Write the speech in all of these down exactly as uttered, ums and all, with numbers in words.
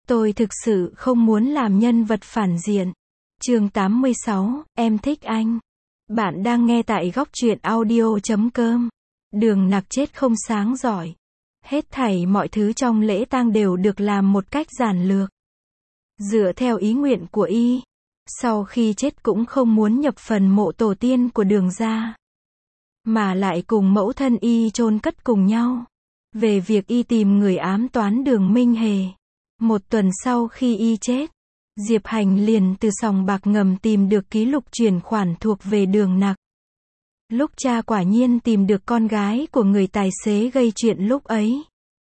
Tôi thực sự không muốn làm nhân vật phản diện. Chương tám mươi sáu, em thích anh. Bạn đang nghe tại góc truyện audio chấm com. Đường Nặc chết không sáng giỏi. Hết thảy mọi thứ trong lễ tang đều được làm một cách giản lược. Dựa theo ý nguyện của y, sau khi chết cũng không muốn nhập phần mộ tổ tiên của Đường gia, mà lại cùng mẫu thân y chôn cất cùng nhau. Về việc y tìm người ám toán Đường Minh Hề, một tuần sau khi y chết, Diệp Hành liền từ sòng bạc ngầm tìm được ký lục chuyển khoản thuộc về Đường Nặc. Lúc cha quả nhiên tìm được con gái của người tài xế gây chuyện lúc ấy.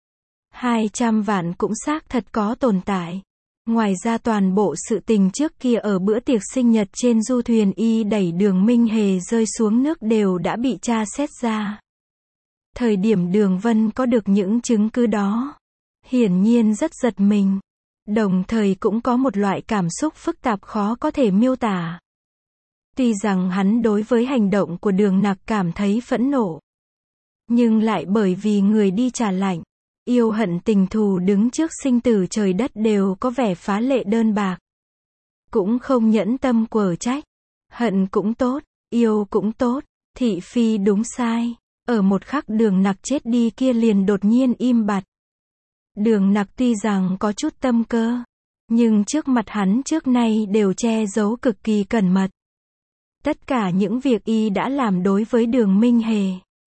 hai trăm vạn cũng xác thật có tồn tại. Ngoài ra toàn bộ sự tình trước kia ở bữa tiệc sinh nhật trên du thuyền y đẩy Đường Minh Hề rơi xuống nước đều đã bị tra xét ra. Thời điểm Đường Vân có được những chứng cứ đó, hiển nhiên rất giật mình, đồng thời cũng có một loại cảm xúc phức tạp khó có thể miêu tả. Tuy rằng hắn đối với hành động của Đường Nặc cảm thấy phẫn nộ, nhưng lại bởi vì người đi trả lạnh, yêu hận tình thù đứng trước sinh tử trời đất đều có vẻ phá lệ đơn bạc. Cũng không nhẫn tâm quở trách. Hận cũng tốt, yêu cũng tốt, thị phi đúng sai. Ở một khắc Đường Nặc chết đi kia liền đột nhiên im bặt. Đường Nặc tuy rằng có chút tâm cơ, nhưng trước mặt hắn trước nay đều che giấu cực kỳ cẩn mật. Tất cả những việc y đã làm đối với Đường Minh Hề,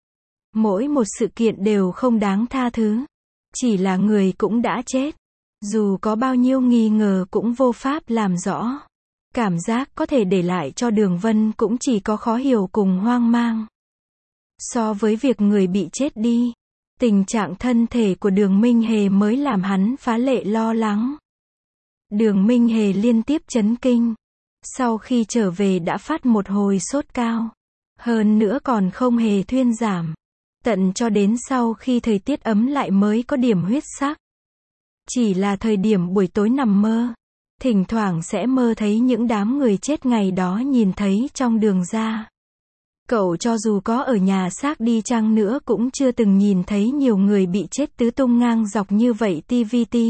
mỗi một sự kiện đều không đáng tha thứ. Chỉ là người cũng đã chết, dù có bao nhiêu nghi ngờ cũng vô pháp làm rõ. Cảm giác có thể để lại cho Đường Vân cũng chỉ có khó hiểu cùng hoang mang. So với việc người bị chết đi, tình trạng thân thể của Đường Minh Hề mới làm hắn phá lệ lo lắng. Đường Minh Hề liên tiếp chấn kinh. Sau khi trở về đã phát một hồi sốt cao. Hơn nữa còn không hề thuyên giảm. Tận cho đến sau khi thời tiết ấm lại mới có điểm huyết sắc. Chỉ là thời điểm buổi tối nằm mơ, thỉnh thoảng sẽ mơ thấy những đám người chết ngày đó nhìn thấy trong Đường gia. Cậu cho dù có ở nhà xác đi chăng nữa cũng chưa từng nhìn thấy nhiều người bị chết tứ tung ngang dọc như vậy tê vê tê.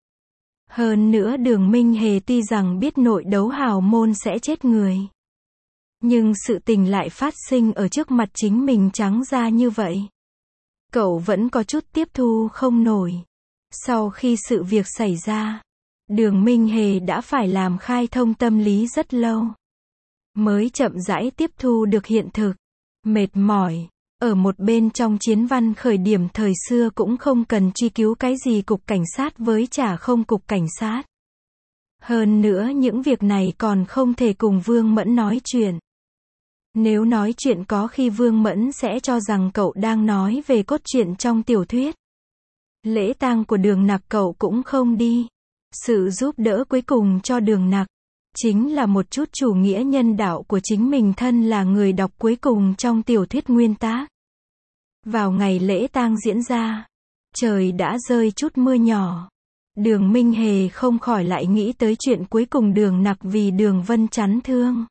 Hơn nữa Đường Minh Hề tuy rằng biết nội đấu hào môn sẽ chết người, nhưng sự tình lại phát sinh ở trước mặt chính mình trắng ra như vậy. Cậu vẫn có chút tiếp thu không nổi. Sau khi sự việc xảy ra, Đường Minh Hề đã phải làm khai thông tâm lý rất lâu, mới chậm rãi tiếp thu được hiện thực. Mệt mỏi. Ở một bên trong chiến văn khởi điểm thời xưa cũng không cần truy cứu cái gì cục cảnh sát với chả không cục cảnh sát. Hơn nữa những việc này còn không thể cùng Vương Mẫn nói chuyện. Nếu nói chuyện có khi Vương Mẫn sẽ cho rằng cậu đang nói về cốt truyện trong tiểu thuyết. Lễ tang của Đường Nặc cậu cũng không đi. Sự giúp đỡ cuối cùng cho Đường Nặc chính là một chút chủ nghĩa nhân đạo của chính mình thân là người đọc cuối cùng trong tiểu thuyết nguyên tác. Vào ngày lễ tang diễn ra, trời đã rơi chút mưa nhỏ. Đường Minh Hề không khỏi lại nghĩ tới chuyện cuối cùng Đường Nặc vì Đường Vân chắn thương.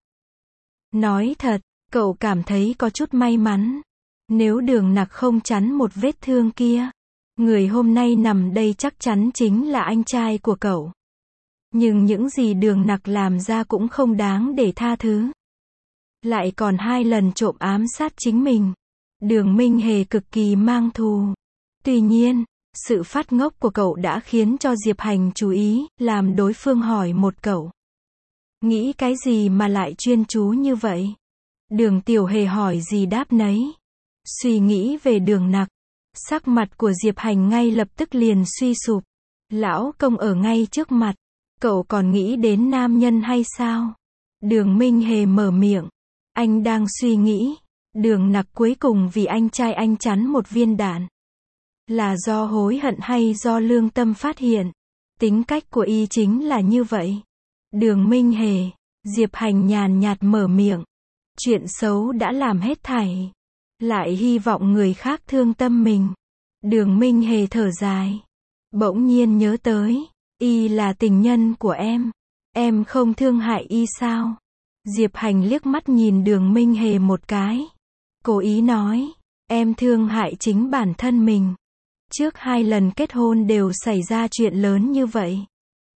Nói thật, cậu cảm thấy có chút may mắn. Nếu Đường Nặc không chắn một vết thương kia, người hôm nay nằm đây chắc chắn chính là anh trai của cậu. Nhưng những gì Đường Nặc làm ra cũng không đáng để tha thứ. Lại còn hai lần trộm ám sát chính mình. Đường Minh Hề cực kỳ mang thù. Tuy nhiên, sự phát ngốc của cậu đã khiến cho Diệp Hành chú ý, làm đối phương hỏi một cậu. Nghĩ cái gì mà lại chuyên chú như vậy? Đường Tiểu Hề hỏi gì đáp nấy. Suy nghĩ về Đường Nặc, sắc mặt của Diệp Hành ngay lập tức liền suy sụp. Lão công ở ngay trước mặt, cậu còn nghĩ đến nam nhân hay sao? Đường Minh Hề mở miệng. Anh đang suy nghĩ, Đường Nặc cuối cùng vì anh trai anh chắn một viên đạn. Là do hối hận hay do lương tâm phát hiện? Tính cách của y chính là như vậy. Đường Minh Hề, Diệp Hành nhàn nhạt mở miệng. Chuyện xấu đã làm hết thảy, lại hy vọng người khác thương tâm mình. Đường Minh Hề thở dài. Bỗng nhiên nhớ tới, y là tình nhân của em. Em không thương hại y sao? Diệp Hành liếc mắt nhìn Đường Minh Hề một cái. Cố ý nói, em thương hại chính bản thân mình. Trước hai lần kết hôn đều xảy ra chuyện lớn như vậy.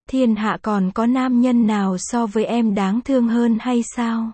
Thiên hạ còn có nam nhân nào so với em đáng thương hơn hay sao?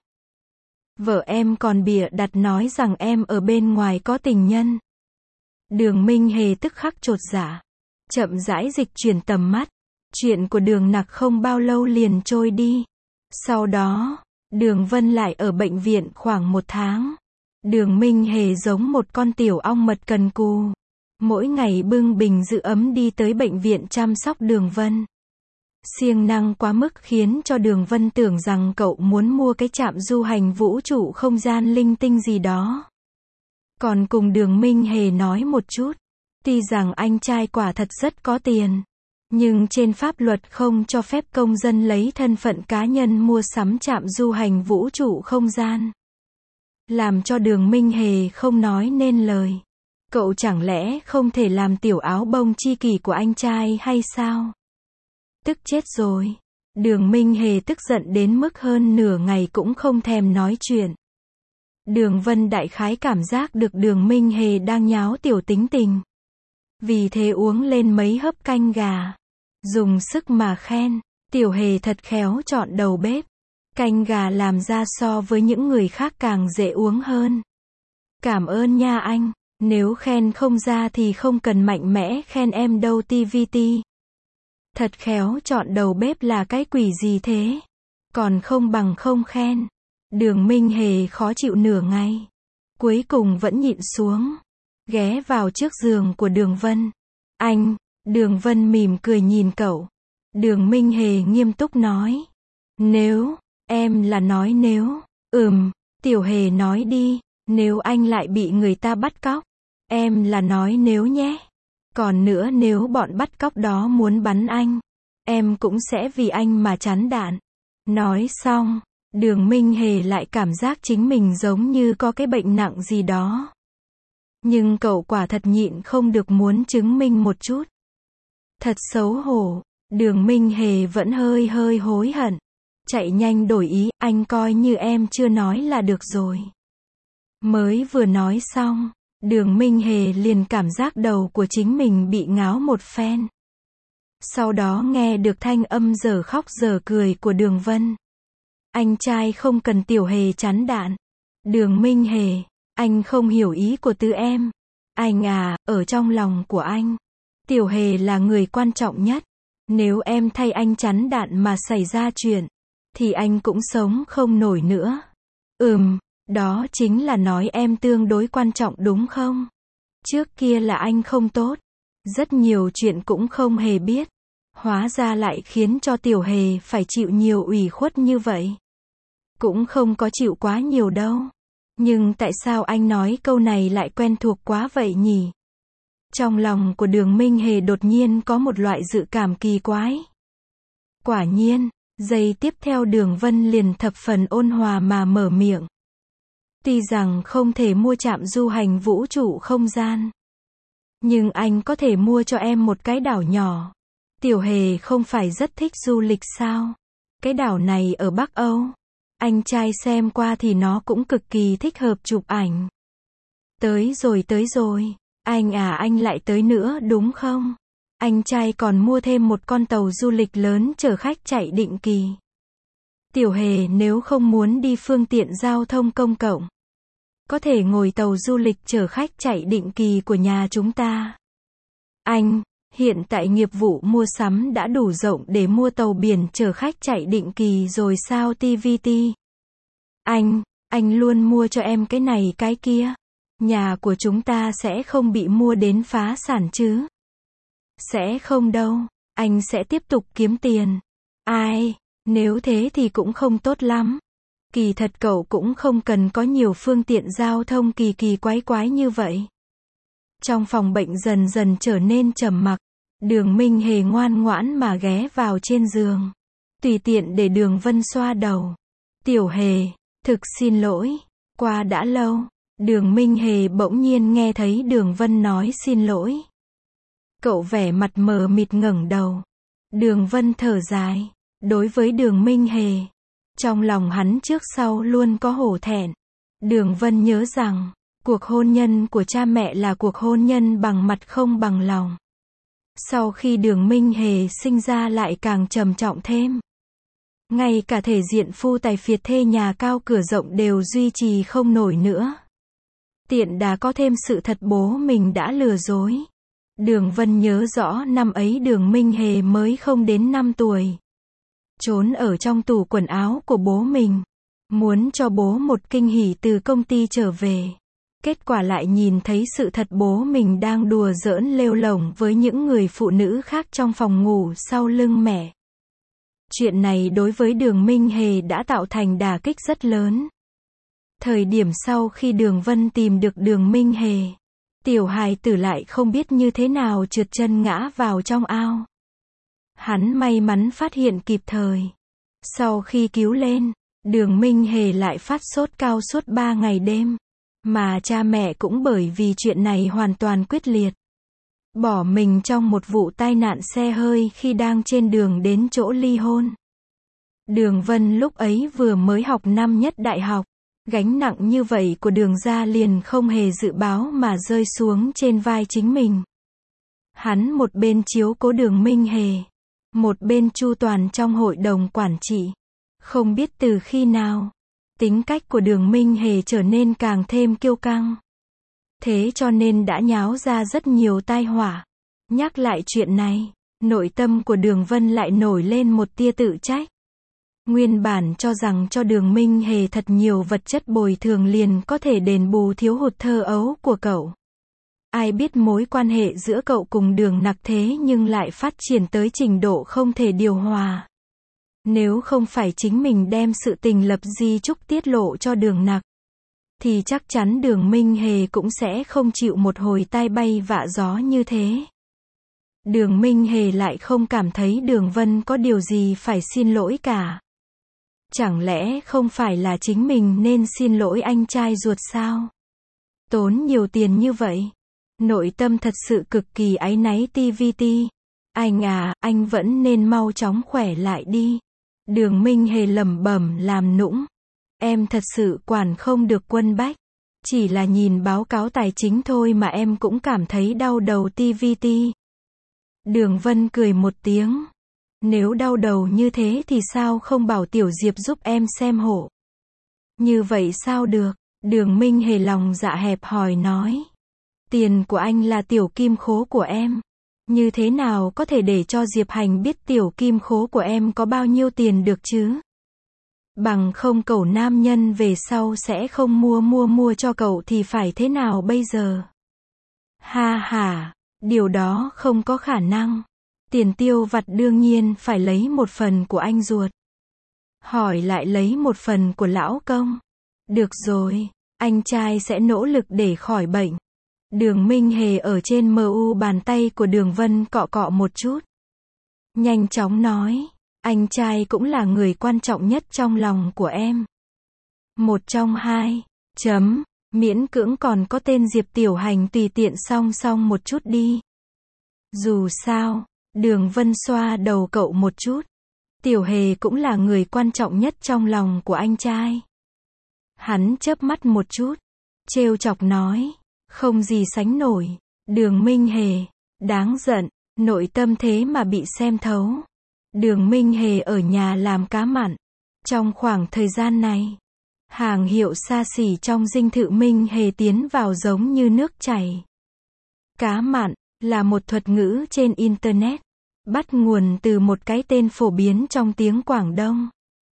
Vợ em còn bịa đặt nói rằng em ở bên ngoài có tình nhân. Đường Minh Hề tức khắc chột dạ. Chậm rãi dịch chuyển tầm mắt. Chuyện của Đường Nặc không bao lâu liền trôi đi. Sau đó, Đường Vân lại ở bệnh viện khoảng một tháng. Đường Minh Hề giống một con tiểu ong mật cần cù. Mỗi ngày bưng bình giữ ấm đi tới bệnh viện chăm sóc Đường Vân. Siêng năng quá mức khiến cho Đường Vân tưởng rằng cậu muốn mua cái trạm du hành vũ trụ không gian linh tinh gì đó. Còn cùng Đường Minh Hề nói một chút. Tuy rằng anh trai quả thật rất có tiền. Nhưng trên pháp luật không cho phép công dân lấy thân phận cá nhân mua sắm trạm du hành vũ trụ không gian. Làm cho Đường Minh Hề không nói nên lời. Cậu chẳng lẽ không thể làm tiểu áo bông chi kỷ của anh trai hay sao? Tức chết rồi. Đường Minh Hề tức giận đến mức hơn nửa ngày cũng không thèm nói chuyện. Đường Vân đại khái cảm giác được Đường Minh Hề đang nháo tiểu tính tình. Vì thế uống lên mấy hớp canh gà. Dùng sức mà khen. Tiểu Hề thật khéo chọn đầu bếp. Canh gà làm ra so với những người khác càng dễ uống hơn. Cảm ơn nha anh. Nếu khen không ra thì không cần mạnh mẽ khen em đâu tê vê tê. Thật khéo chọn đầu bếp là cái quỷ gì thế? Còn không bằng không khen. Đường Minh Hề khó chịu nửa ngày. Cuối cùng vẫn nhịn xuống. Ghé vào trước giường của Đường Vân. Anh, Đường Vân mỉm cười nhìn cậu. Đường Minh Hề nghiêm túc nói. Nếu, em là nói nếu, ừm, Tiểu Hề nói đi, nếu anh lại bị người ta bắt cóc. Em là nói nếu nhé. Còn nữa nếu bọn bắt cóc đó muốn bắn anh, em cũng sẽ vì anh mà chán đạn. Nói xong, Đường Minh Hề lại cảm giác chính mình giống như có cái bệnh nặng gì đó. Nhưng cậu quả thật nhịn không được muốn chứng minh một chút. Thật xấu hổ, Đường Minh Hề vẫn hơi hơi hối hận. Chạy nhanh đổi ý, anh coi như em chưa nói là được rồi. Mới vừa nói xong, Đường Minh Hề liền cảm giác đầu của chính mình bị ngáo một phen. Sau đó nghe được thanh âm dở khóc dở cười của Đường Vân. Anh trai không cần Tiểu Hề chán đạn. Đường Minh Hề, anh không hiểu ý của tứ em. Anh à, ở trong lòng của anh, Tiểu Hề là người quan trọng nhất. Nếu em thay anh chán đạn mà xảy ra chuyện, thì anh cũng sống không nổi nữa. Ừm, đó chính là nói em tương đối quan trọng đúng không? Trước kia là anh không tốt. Rất nhiều chuyện cũng không hề biết. Hóa ra lại khiến cho Tiểu Hề phải chịu nhiều ủy khuất như vậy. Cũng không có chịu quá nhiều đâu. Nhưng tại sao anh nói câu này lại quen thuộc quá vậy nhỉ? Trong lòng của Đường Minh Hề đột nhiên có một loại dự cảm kỳ quái. Quả nhiên, giây tiếp theo Đường Vân liền thập phần ôn hòa mà mở miệng. Tuy rằng không thể mua trạm du hành vũ trụ không gian, nhưng anh có thể mua cho em một cái đảo nhỏ. Tiểu Hề không phải rất thích du lịch sao? Cái đảo này ở Bắc Âu. Anh trai xem qua thì nó cũng cực kỳ thích hợp chụp ảnh. Tới rồi tới rồi. Anh à anh lại tới nữa đúng không? Anh trai còn mua thêm một con tàu du lịch lớn chở khách chạy định kỳ. Tiểu Hề nếu không muốn đi phương tiện giao thông công cộng, có thể ngồi tàu du lịch chở khách chạy định kỳ của nhà chúng ta. Anh, hiện tại nghiệp vụ mua sắm đã đủ rộng để mua tàu biển chở khách chạy định kỳ rồi sao tê vê tê? Anh, anh luôn mua cho em cái này cái kia. Nhà của chúng ta sẽ không bị mua đến phá sản chứ? Sẽ không đâu, anh sẽ tiếp tục kiếm tiền. Ai, nếu thế thì cũng không tốt lắm. Kỳ thật cậu cũng không cần có nhiều phương tiện giao thông kỳ kỳ quái quái như vậy. Trong phòng bệnh dần dần trở nên trầm mặc. Đường Minh Hề ngoan ngoãn mà ghé vào trên giường. Tùy tiện để Đường Vân xoa đầu. Tiểu Hề, thực xin lỗi. Qua đã lâu, Đường Minh Hề bỗng nhiên nghe thấy Đường Vân nói xin lỗi. Cậu vẻ mặt mờ mịt ngẩng đầu. Đường Vân thở dài. Đối với Đường Minh Hề, trong lòng hắn trước sau luôn có hổ thẹn. Đường Vân nhớ rằng, cuộc hôn nhân của cha mẹ là cuộc hôn nhân bằng mặt không bằng lòng. Sau khi Đường Minh Hề sinh ra lại càng trầm trọng thêm. Ngay cả thể diện phu tài phiệt thê nhà cao cửa rộng đều duy trì không nổi nữa. Tiện đã có thêm sự thật bố mình đã lừa dối. Đường Vân nhớ rõ năm ấy Đường Minh Hề mới không đến năm tuổi. Trốn ở trong tủ quần áo của bố mình. Muốn cho bố một kinh hỉ từ công ty trở về. Kết quả lại nhìn thấy sự thật bố mình đang đùa giỡn lêu lổng với những người phụ nữ khác trong phòng ngủ sau lưng mẹ. Chuyện này đối với Đường Minh Hề đã tạo thành đả kích rất lớn. Thời điểm sau khi Đường Vân tìm được Đường Minh Hề, tiểu hài tử lại không biết như thế nào trượt chân ngã vào trong ao. Hắn may mắn phát hiện kịp thời. Sau khi cứu lên, Đường Minh Hề lại phát sốt cao suốt ba ngày đêm. Mà cha mẹ cũng bởi vì chuyện này hoàn toàn quyết liệt. Bỏ mình trong một vụ tai nạn xe hơi khi đang trên đường đến chỗ ly hôn. Đường Vân lúc ấy vừa mới học năm nhất đại học. Gánh nặng như vậy của Đường gia liền không hề dự báo mà rơi xuống trên vai chính mình. Hắn một bên chiếu cố Đường Minh Hề, một bên chu toàn trong hội đồng quản trị. Không biết từ khi nào, tính cách của Đường Minh Hề trở nên càng thêm kiêu căng. Thế cho nên đã nháo ra rất nhiều tai họa. Nhắc lại chuyện này, nội tâm của Đường Vân lại nổi lên một tia tự trách. Nguyên bản cho rằng cho Đường Minh Hề thật nhiều vật chất bồi thường liền có thể đền bù thiếu hụt thơ ấu của cậu. Ai biết mối quan hệ giữa cậu cùng Đường Nặc thế nhưng lại phát triển tới trình độ không thể điều hòa. Nếu không phải chính mình đem sự tình lập di chúc tiết lộ cho Đường Nặc, thì chắc chắn Đường Minh Hề cũng sẽ không chịu một hồi tai bay vạ gió như thế. Đường Minh Hề lại không cảm thấy Đường Vân có điều gì phải xin lỗi cả. Chẳng lẽ không phải là chính mình nên xin lỗi anh trai ruột sao? Tốn nhiều tiền như vậy. Nội tâm thật sự cực kỳ áy náy tê vê tê. Anh à, anh vẫn nên mau chóng khỏe lại đi. Đường Minh Hề lẩm bẩm làm nũng. Em thật sự quản không được Quân Bách. Chỉ là nhìn báo cáo tài chính thôi mà em cũng cảm thấy đau đầu tê vê tê. Đường Vân cười một tiếng. Nếu đau đầu như thế thì sao không bảo Tiểu Diệp giúp em xem hộ? Như vậy sao được? Đường Minh Hề lòng dạ hẹp hòi nói. Tiền của anh là tiểu kim khố của em. Như thế nào có thể để cho Diệp Hành biết tiểu kim khố của em có bao nhiêu tiền được chứ? Bằng không cậu nam nhân về sau sẽ không mua mua mua cho cậu thì phải thế nào bây giờ? Ha ha, điều đó không có khả năng. Tiền tiêu vặt đương nhiên phải lấy một phần của anh ruột. Hỏi lại lấy một phần của lão công. Được rồi, anh trai sẽ nỗ lực để khỏi bệnh. Đường Minh Hề ở trên mu bàn tay của Đường Vân cọ cọ một chút. Nhanh chóng nói, anh trai cũng là người quan trọng nhất trong lòng của em. Một trong hai, chấm, miễn cưỡng còn có tên Diệp Tiểu Hành tùy tiện song song một chút đi. Dù sao, Đường Vân xoa đầu cậu một chút. Tiểu Hề cũng là người quan trọng nhất trong lòng của anh trai. Hắn chớp mắt một chút, trêu chọc nói, không gì sánh nổi. Đường Minh Hề, đáng giận, nội tâm thế mà bị xem thấu. Đường Minh Hề ở nhà làm cá mặn. Trong khoảng thời gian này, hàng hiệu xa xỉ trong dinh thự Minh Hề tiến vào giống như nước chảy. Cá mặn là một thuật ngữ trên Internet, bắt nguồn từ một cái tên phổ biến trong tiếng Quảng Đông.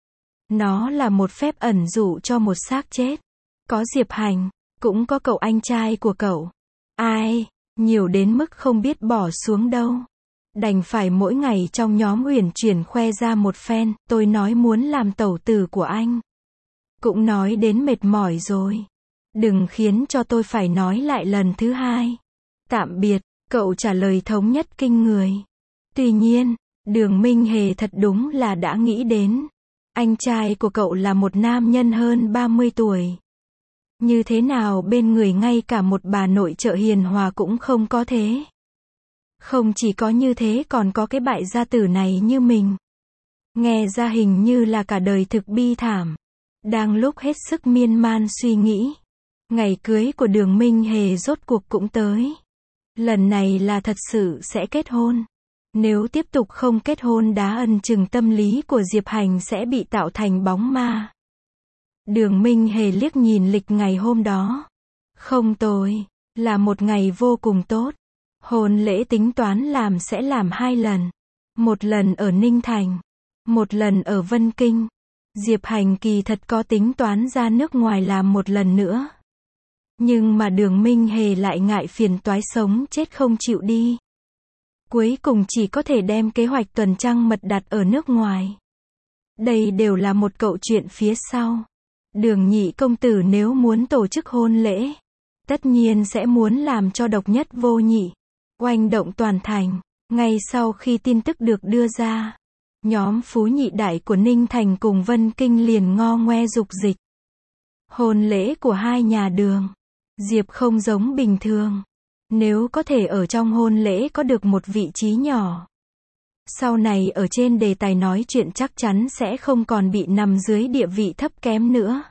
Nó là một phép ẩn dụ cho một xác chết. Có Diệp Hành, cũng có cậu anh trai của cậu. Ai, nhiều đến mức không biết bỏ xuống đâu. Đành phải mỗi ngày trong nhóm uyển chuyển khoe ra một phen, tôi nói muốn làm tẩu tử của anh. Cũng nói đến mệt mỏi rồi. Đừng khiến cho tôi phải nói lại lần thứ hai. Tạm biệt, cậu trả lời thống nhất kinh người. Tuy nhiên, Đường Minh Hề thật đúng là đã nghĩ đến. Anh trai của cậu là một nam nhân hơn ba mươi tuổi. Như thế nào bên người ngay cả một bà nội trợ hiền hòa cũng không có thế. Không chỉ có như thế còn có cái bại gia tử này như mình. Nghe ra hình như là cả đời thực bi thảm. Đang lúc hết sức miên man suy nghĩ, ngày cưới của Đường Minh Hề rốt cuộc cũng tới. Lần này là thật sự sẽ kết hôn. Nếu tiếp tục không kết hôn đá ân chừng tâm lý của Diệp Hành sẽ bị tạo thành bóng ma. Đường Minh Hề liếc nhìn lịch ngày hôm đó. Không tồi, là một ngày vô cùng tốt. Hôn lễ tính toán làm sẽ làm hai lần. Một lần ở Ninh Thành, một lần ở Vân Kinh. Diệp Hành kỳ thật có tính toán ra nước ngoài làm một lần nữa. Nhưng mà Đường Minh Hề lại ngại phiền toái sống chết không chịu đi. Cuối cùng chỉ có thể đem kế hoạch tuần trăng mật đặt ở nước ngoài. Đây đều là một câu chuyện phía sau. Đường nhị công tử nếu muốn tổ chức hôn lễ, tất nhiên sẽ muốn làm cho độc nhất vô nhị, oanh động toàn thành. Ngay sau khi tin tức được đưa ra, nhóm phú nhị đại của Ninh Thành cùng Vân Kinh liền ngo ngoe dục dịch. Hôn lễ của hai nhà Đường, Diệp không giống bình thường. Nếu có thể ở trong hôn lễ có được một vị trí nhỏ, sau này ở trên đề tài nói chuyện chắc chắn sẽ không còn bị nằm dưới địa vị thấp kém nữa.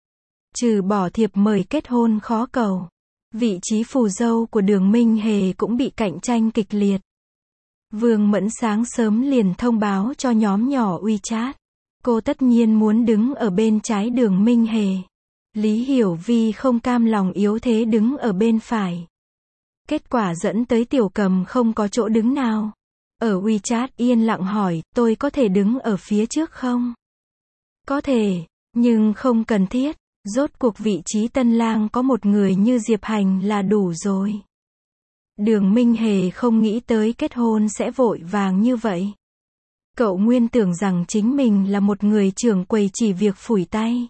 Trừ bỏ thiệp mời kết hôn khó cầu, vị trí phù dâu của Đường Minh Hề cũng bị cạnh tranh kịch liệt. Vương Mẫn sáng sớm liền thông báo cho nhóm nhỏ WeChat. Cô tất nhiên muốn đứng ở bên trái Đường Minh Hề. Lý Hiểu Vi không cam lòng yếu thế đứng ở bên phải. Kết quả dẫn tới Tiểu Cầm không có chỗ đứng nào. Ở WeChat yên lặng hỏi, tôi có thể đứng ở phía trước không? Có thể, nhưng không cần thiết. Rốt cuộc vị trí tân lang có một người như Diệp Hành là đủ rồi. Đường Minh Hề không nghĩ tới kết hôn sẽ vội vàng như vậy. Cậu nguyên tưởng rằng chính mình là một người trưởng quầy chỉ việc phủi tay.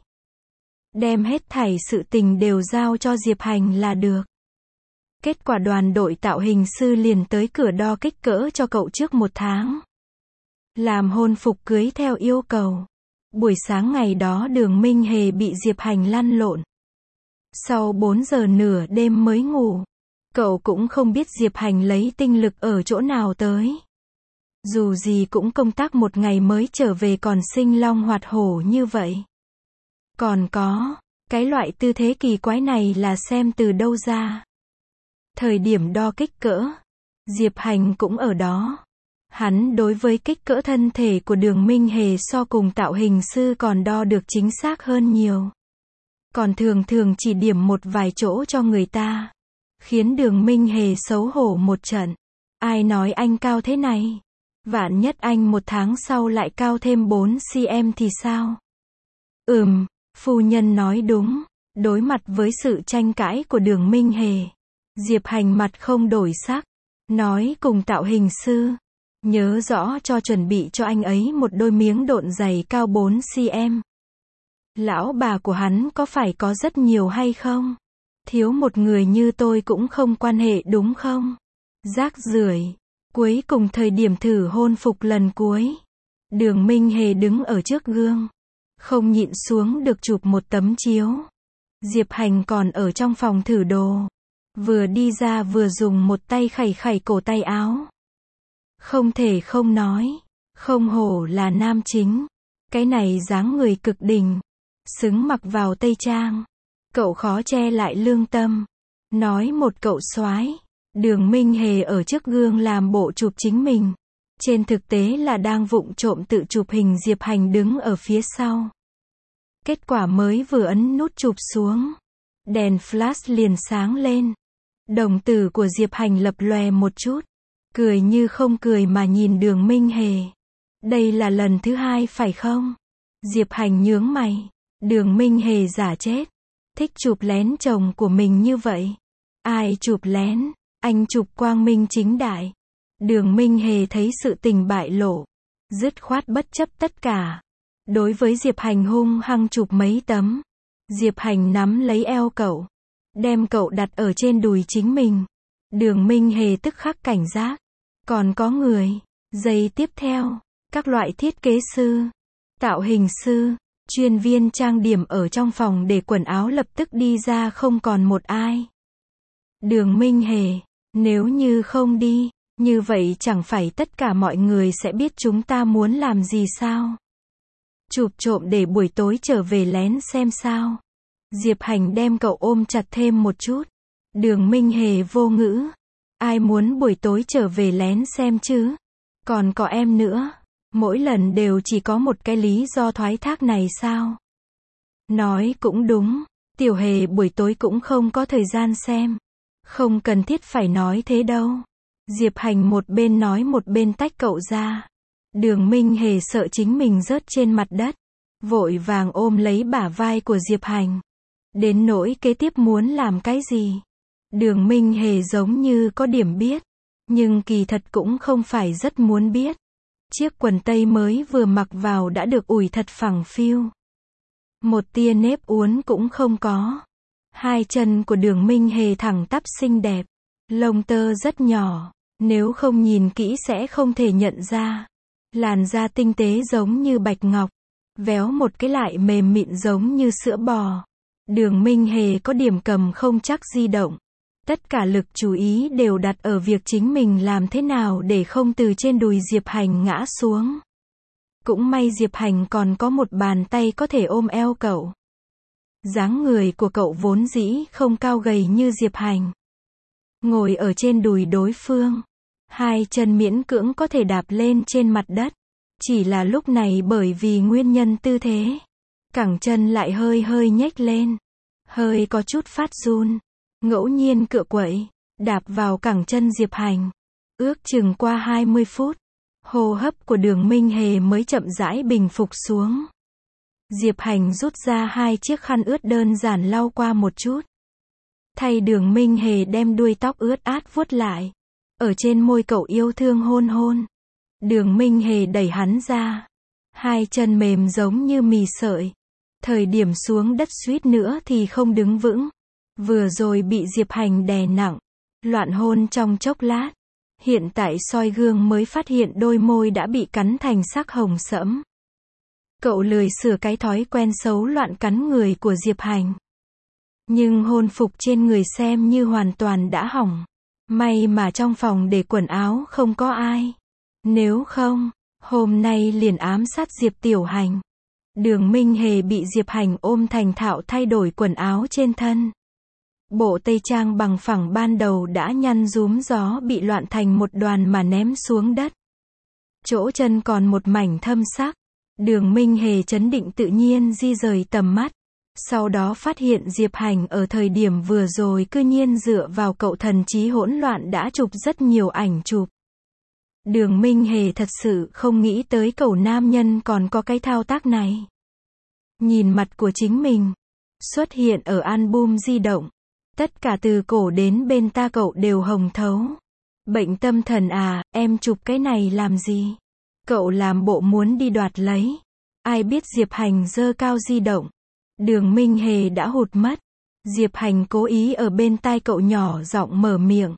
Đem hết thảy sự tình đều giao cho Diệp Hành là được. Kết quả đoàn đội tạo hình sư liền tới cửa đo kích cỡ cho cậu trước một tháng. Làm hôn phục cưới theo yêu cầu. Buổi sáng ngày đó Đường Minh Hề bị Diệp Hành lăn lộn. Sau bốn giờ nửa đêm mới ngủ. Cậu cũng không biết Diệp Hành lấy tinh lực ở chỗ nào tới. Dù gì cũng công tác một ngày mới trở về còn sinh long hoạt hổ như vậy. Còn có, cái loại tư thế kỳ quái này là xem từ đâu ra. Thời điểm đo kích cỡ, Diệp Hành cũng ở đó. Hắn đối với kích cỡ thân thể của Đường Minh Hề so cùng tạo hình sư còn đo được chính xác hơn nhiều. Còn thường thường chỉ điểm một vài chỗ cho người ta. Khiến Đường Minh Hề xấu hổ một trận. Ai nói anh cao thế này? Vạn nhất anh một tháng sau lại cao thêm bốn xăng-ti-mét thì sao? Ừm, phu nhân nói đúng. Đối mặt với sự tranh cãi của Đường Minh Hề, Diệp Hành mặt không đổi sắc. Nói cùng tạo hình sư. Nhớ rõ cho chuẩn bị cho anh ấy một đôi miếng độn giày cao bốn xăng-ti-mét. Lão bà của hắn có phải có rất nhiều hay không? Thiếu một người như tôi cũng không quan hệ đúng không? Rác rưởi. Cuối cùng thời điểm thử hôn phục lần cuối, Đường Minh Hề đứng ở trước gương, không nhịn xuống được chụp một tấm chiếu. Diệp Hành còn ở trong phòng thử đồ, vừa đi ra vừa dùng một tay khẩy khẩy cổ tay áo. Không thể không nói, không hổ là nam chính. Cái này dáng người cực đỉnh, xứng mặc vào tây trang. Cậu khó che lại lương tâm. Nói một cậu soái. Đường Minh Hề ở trước gương làm bộ chụp chính mình. Trên thực tế là đang vụng trộm tự chụp hình Diệp Hành đứng ở phía sau. Kết quả mới vừa ấn nút chụp xuống, đèn flash liền sáng lên. Đồng tử của Diệp Hành lập lòe một chút. Cười như không cười mà nhìn Đường Minh Hề. Đây là lần thứ hai phải không? Diệp Hành nhướng mày. Đường Minh Hề giả chết. Thích chụp lén chồng của mình như vậy. Ai chụp lén? Anh chụp quang minh chính đại. Đường Minh Hề thấy sự tình bại lộ, dứt khoát bất chấp tất cả. Đối với Diệp Hành hung hăng chụp mấy tấm. Diệp Hành nắm lấy eo cậu, đem cậu đặt ở trên đùi chính mình. Đường Minh Hề tức khắc cảnh giác. Còn có người. Giây tiếp theo, các loại thiết kế sư, tạo hình sư, chuyên viên trang điểm ở trong phòng để quần áo lập tức đi ra không còn một ai. Đường Minh Hề, nếu như không đi, như vậy chẳng phải tất cả mọi người sẽ biết chúng ta muốn làm gì sao? Chụp trộm để buổi tối trở về lén xem sao? Diệp Hành đem cậu ôm chặt thêm một chút. Đường Minh Hề vô ngữ. Ai muốn buổi tối trở về lén xem chứ? Còn có em nữa. Mỗi lần đều chỉ có một cái lý do thoái thác này sao? Nói cũng đúng. Tiểu Hề buổi tối cũng không có thời gian xem. Không cần thiết phải nói thế đâu. Diệp Hành một bên nói một bên tách cậu ra. Đường Minh Hề sợ chính mình rớt trên mặt đất. Vội vàng ôm lấy bả vai của Diệp Hành. Đến nỗi kế tiếp muốn làm cái gì? Đường Minh Hề giống như có điểm biết. Nhưng kỳ thật cũng không phải rất muốn biết. Chiếc quần tây mới vừa mặc vào đã được ủi thật phẳng phiu. Một tia nếp uốn cũng không có. Hai chân của Đường Minh Hề thẳng tắp xinh đẹp. Lông tơ rất nhỏ. Nếu không nhìn kỹ sẽ không thể nhận ra. Làn da tinh tế giống như bạch ngọc. Véo một cái lại mềm mịn giống như sữa bò. Đường Minh Hề có điểm cầm không chắc di động. Tất cả lực chú ý đều đặt ở việc chính mình làm thế nào để không từ trên đùi Diệp Hành ngã xuống. Cũng may Diệp Hành còn có một bàn tay có thể ôm eo cậu. Dáng người của cậu vốn dĩ không cao gầy như Diệp Hành. Ngồi ở trên đùi đối phương. Hai chân miễn cưỡng có thể đạp lên trên mặt đất. Chỉ là lúc này bởi vì nguyên nhân tư thế. Cẳng chân lại hơi hơi nhếch lên. Hơi có chút phát run. Ngẫu nhiên cựa quậy. Đạp vào cẳng chân Diệp Hành. Ước chừng qua hai mươi phút. Hô hấp của Đường Minh Hề mới chậm rãi bình phục xuống. Diệp Hành rút ra hai chiếc khăn ướt đơn giản lau qua một chút. Thay Đường Minh Hề đem đuôi tóc ướt át vuốt lại. Ở trên môi cậu yêu thương hôn hôn. Đường Minh Hề đẩy hắn ra. Hai chân mềm giống như mì sợi. Thời điểm xuống đất suýt nữa thì không đứng vững. Vừa rồi bị Diệp Hành đè nặng. Loạn hôn trong chốc lát. Hiện tại soi gương mới phát hiện đôi môi đã bị cắn thành sắc hồng sẫm. Cậu lười sửa cái thói quen xấu loạn cắn người của Diệp Hành. Nhưng hôn phục trên người xem như hoàn toàn đã hỏng. May mà trong phòng để quần áo không có ai. Nếu không, hôm nay liền ám sát Diệp Tiểu Hành. Đường Minh Hề bị Diệp Hành ôm thành thạo thay đổi quần áo trên thân. Bộ tây trang bằng phẳng ban đầu đã nhăn rúm gió bị loạn thành một đoàn mà ném xuống đất. Chỗ chân còn một mảnh thâm sắc. Đường Minh Hề trấn định tự nhiên di rời tầm mắt. Sau đó phát hiện Diệp Hành ở thời điểm vừa rồi cư nhiên dựa vào cậu thần trí hỗn loạn đã chụp rất nhiều ảnh chụp. Đường Minh Hề thật sự không nghĩ tới cậu nam nhân còn có cái thao tác này. Nhìn mặt của chính mình. Xuất hiện ở album di động. Tất cả từ cổ đến bên ta cậu đều hồng thấu. Bệnh tâm thần à, em chụp cái này làm gì? Cậu làm bộ muốn đi đoạt lấy. Ai biết Diệp Hành giơ cao di động. Đường Minh Hề đã hụt mất. Diệp Hành cố ý ở bên tai cậu nhỏ giọng mở miệng.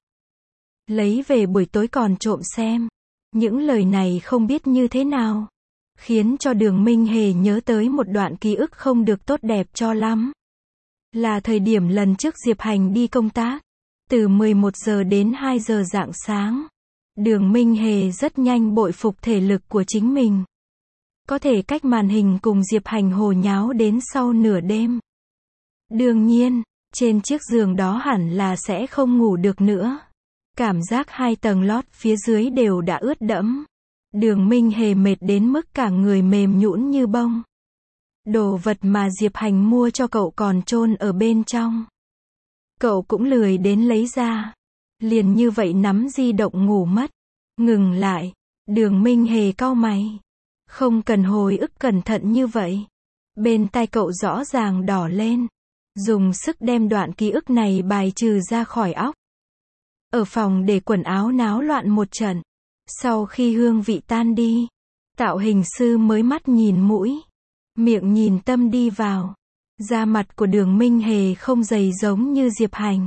Lấy về buổi tối còn trộm xem. Những lời này không biết như thế nào. Khiến cho Đường Minh Hề nhớ tới một đoạn ký ức không được tốt đẹp cho lắm. Là thời điểm lần trước Diệp Hành đi công tác. Từ mười một giờ đến hai giờ rạng sáng. Đường Minh Hề rất nhanh bội phục thể lực của chính mình. Có thể cách màn hình cùng Diệp Hành hồ nháo đến sau nửa đêm. Đương nhiên, trên chiếc giường đó hẳn là sẽ không ngủ được nữa. Cảm giác hai tầng lót phía dưới đều đã ướt đẫm. Đường Minh Hề mệt đến mức cả người mềm nhũn như bông. Đồ vật mà Diệp Hành mua cho cậu còn chôn ở bên trong. Cậu cũng lười đến lấy ra. Liền như vậy nắm di động ngủ mất. Ngừng lại. Đường Minh Hề cau mày. Không cần hồi ức cẩn thận như vậy. Bên tai cậu rõ ràng đỏ lên. Dùng sức đem đoạn ký ức này bài trừ ra khỏi óc. Ở phòng để quần áo náo loạn một trận. Sau khi hương vị tan đi. Tạo hình sư mới mắt nhìn mũi. Miệng nhìn tâm đi vào. Da mặt của Đường Minh Hề không dày giống như Diệp Hành.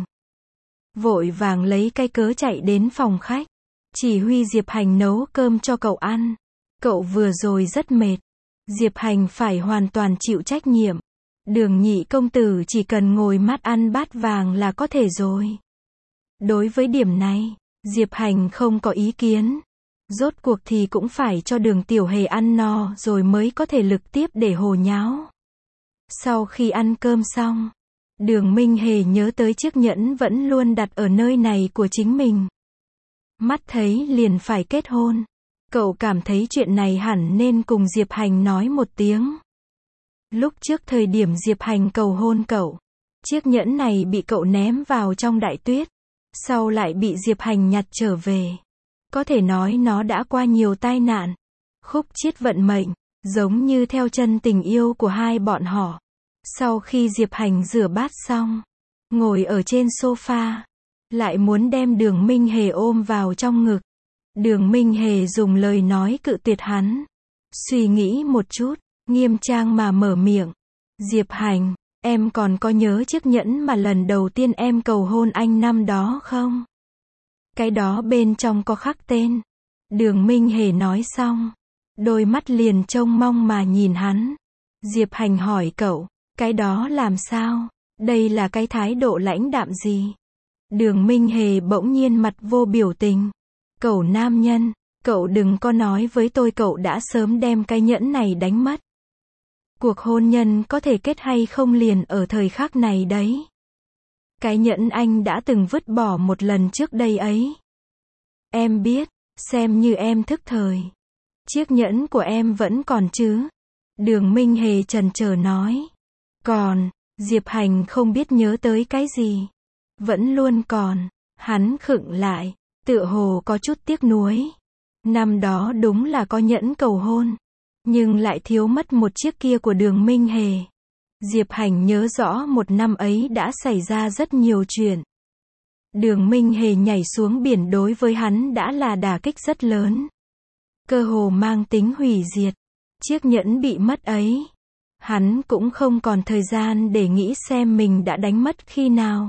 Vội vàng lấy cái cớ chạy đến phòng khách. Chỉ huy Diệp Hành nấu cơm cho cậu ăn. Cậu vừa rồi rất mệt. Diệp Hành phải hoàn toàn chịu trách nhiệm. Đường nhị công tử chỉ cần ngồi mắt ăn bát vàng là có thể rồi. Đối với điểm này, Diệp Hành không có ý kiến. Rốt cuộc thì cũng phải cho Đường Tiểu Hề ăn no rồi mới có thể lực tiếp để hồ nháo. Sau khi ăn cơm xong, Đường Minh Hề nhớ tới chiếc nhẫn vẫn luôn đặt ở nơi này của chính mình. mắt thấy liền phải kết hôn. Cậu cảm thấy chuyện này hẳn nên cùng Diệp Hành nói một tiếng. Lúc trước thời điểm Diệp Hành cầu hôn cậu, chiếc nhẫn này bị cậu ném vào trong đại tuyết, sau lại bị Diệp Hành nhặt trở về. Có thể nói nó đã qua nhiều tai nạn, khúc chiết vận mệnh, giống như theo chân tình yêu của hai bọn họ. Sau khi Diệp Hành rửa bát xong, ngồi ở trên sofa, lại muốn đem Đường Minh Hề ôm vào trong ngực. Đường Minh Hề dùng lời nói cự tuyệt hắn. Suy nghĩ một chút, nghiêm trang mà mở miệng. Diệp Hành, em còn có nhớ chiếc nhẫn mà lần đầu tiên em cầu hôn anh năm đó không? Cái đó bên trong có khắc tên. Đường Minh Hề nói xong, đôi mắt liền trông mong mà nhìn hắn. Diệp Hành hỏi cậu, cái đó làm sao? Đây là cái thái độ lãnh đạm gì? Đường Minh Hề bỗng nhiên mặt vô biểu tình. Cậu nam nhân, cậu đừng có nói với tôi cậu đã sớm đem cái nhẫn này đánh mất. Cuộc hôn nhân có thể kết hay không liền ở thời khắc này đấy. Cái nhẫn anh đã từng vứt bỏ một lần trước đây ấy. Em biết, xem như em thức thời. Chiếc nhẫn của em vẫn còn chứ? Đường Minh Hề chần chờ nói. Còn, Diệp Hành không biết nhớ tới cái gì. Vẫn luôn còn, hắn khựng lại, tựa hồ có chút tiếc nuối. Năm đó đúng là có nhẫn cầu hôn, nhưng lại thiếu mất một chiếc kia của Đường Minh Hề. Diệp Hành nhớ rõ một năm ấy đã xảy ra rất nhiều chuyện. Đường Minh Hề nhảy xuống biển đối với hắn đã là đả kích rất lớn. Cơ hồ mang tính hủy diệt. Chiếc nhẫn bị mất ấy, hắn cũng không còn thời gian để nghĩ xem mình đã đánh mất khi nào.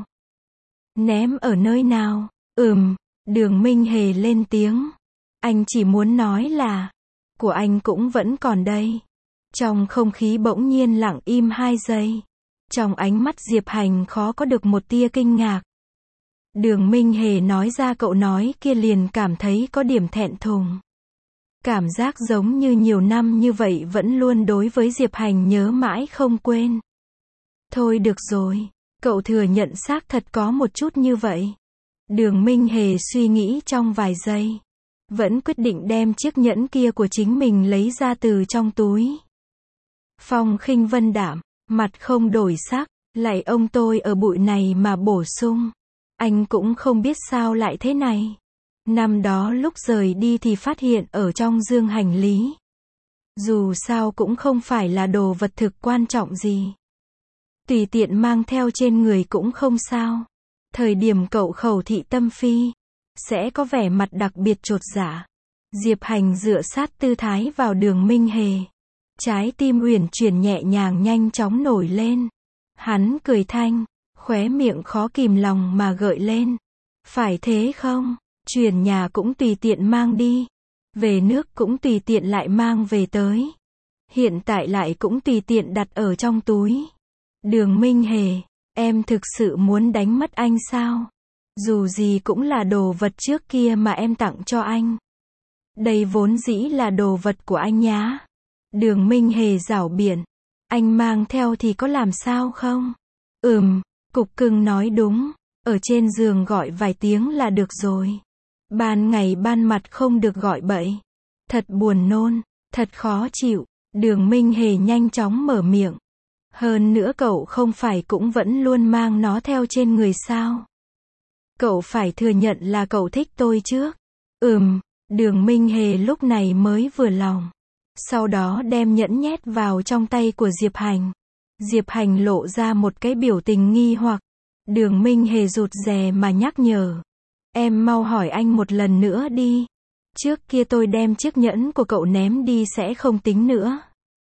Ném ở nơi nào? Ừm, Đường Minh Hề lên tiếng. Anh chỉ muốn nói là, của anh cũng vẫn còn đây. Trong không khí bỗng nhiên lặng im hai giây. Trong ánh mắt Diệp Hành khó có được một tia kinh ngạc. Đường Minh Hề nói ra cậu nói kia liền cảm thấy có điểm thẹn thùng. Cảm giác giống như nhiều năm như vậy vẫn luôn đối với Diệp Hành nhớ mãi không quên. Thôi được rồi, cậu thừa nhận xác thật có một chút như vậy. Đường Minh Hề suy nghĩ trong vài giây, vẫn quyết định đem chiếc nhẫn kia của chính mình lấy ra từ trong túi. Phong Khinh Vân đạm, mặt không đổi sắc, lại ông tôi ở bụi này mà bổ sung. Anh cũng không biết sao lại thế này. Năm đó lúc rời đi thì phát hiện ở trong dương hành lý. Dù sao cũng không phải là đồ vật thực quan trọng gì. Tùy tiện mang theo trên người cũng không sao. Thời điểm cậu khẩu thị tâm phi, sẽ có vẻ mặt đặc biệt chột dạ. Diệp Hành dựa sát tư thái vào Đường Minh Hề. Trái tim uyển chuyển nhẹ nhàng nhanh chóng nổi lên. Hắn cười thanh, khóe miệng khó kìm lòng mà gợi lên. Phải thế không? Chuyển nhà cũng tùy tiện mang đi. Về nước cũng tùy tiện lại mang về tới. Hiện tại lại cũng tùy tiện đặt ở trong túi. Đường Minh Hề, em thực sự muốn đánh mất anh sao? Dù gì cũng là đồ vật trước kia mà em tặng cho anh. Đây vốn dĩ là đồ vật của anh nhá. Đường Minh Hề giảo biện. Anh mang theo thì có làm sao không? Ừm, cục cưng nói đúng. Ở trên giường gọi vài tiếng là được rồi. Ban ngày ban mặt không được gọi bậy. Thật buồn nôn, thật khó chịu. Đường Minh Hề nhanh chóng mở miệng. Hơn nữa cậu không phải cũng vẫn luôn mang nó theo trên người sao? Cậu phải thừa nhận là cậu thích tôi trước. Ừm, Đường Minh Hề lúc này mới vừa lòng. Sau đó đem nhẫn nhét vào trong tay của Diệp Hành. Diệp Hành lộ ra một cái biểu tình nghi hoặc. Đường Minh Hề rụt rè mà nhắc nhở. Em mau hỏi anh một lần nữa đi. Trước kia tôi đem chiếc nhẫn của cậu ném đi sẽ không tính nữa.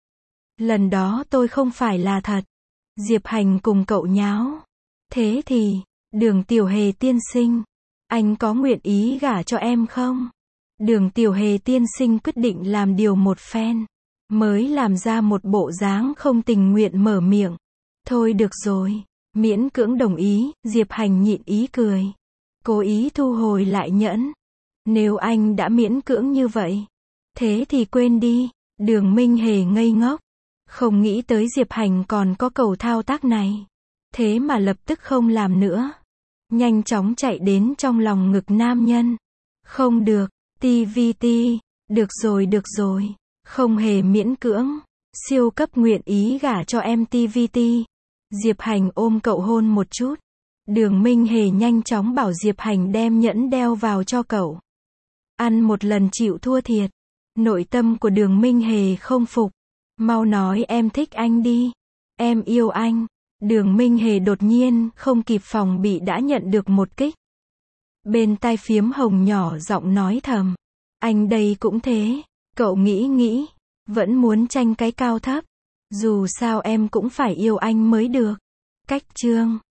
Lần đó tôi không phải là thật. Diệp Hành cùng cậu nháo. Thế thì, Đường Tiểu Hề tiên sinh, anh có nguyện ý gả cho em không? Đường Tiểu Hề tiên sinh quyết định làm điều một phen, mới làm ra một bộ dáng không tình nguyện mở miệng. Thôi được rồi, miễn cưỡng đồng ý. Diệp Hành nhịn ý cười, cố ý thu hồi lại nhẫn. Nếu anh đã miễn cưỡng như vậy, thế thì quên đi. Đường Minh Hề ngây ngốc, không nghĩ tới Diệp Hành còn có cầu thao tác này. Thế mà lập tức không làm nữa. Nhanh chóng chạy đến trong lòng ngực nam nhân. Không được, tê vê tê, được rồi được rồi, không hề miễn cưỡng, siêu cấp nguyện ý gả cho em tê vê tê. Diệp Hành ôm cậu hôn một chút. Đường Minh Hề nhanh chóng bảo Diệp Hành đem nhẫn đeo vào cho cậu. Ăn một lần chịu thua thiệt. Nội tâm của Đường Minh Hề không phục. Mau nói em thích anh đi. Em yêu anh. Đường Minh Hề đột nhiên không kịp phòng bị đã nhận được một kích. Bên tai phiếm hồng nhỏ giọng nói thầm. Anh đây cũng thế. Cậu nghĩ nghĩ. Vẫn muốn tranh cái cao thấp. Dù sao em cũng phải yêu anh mới được. Cách chương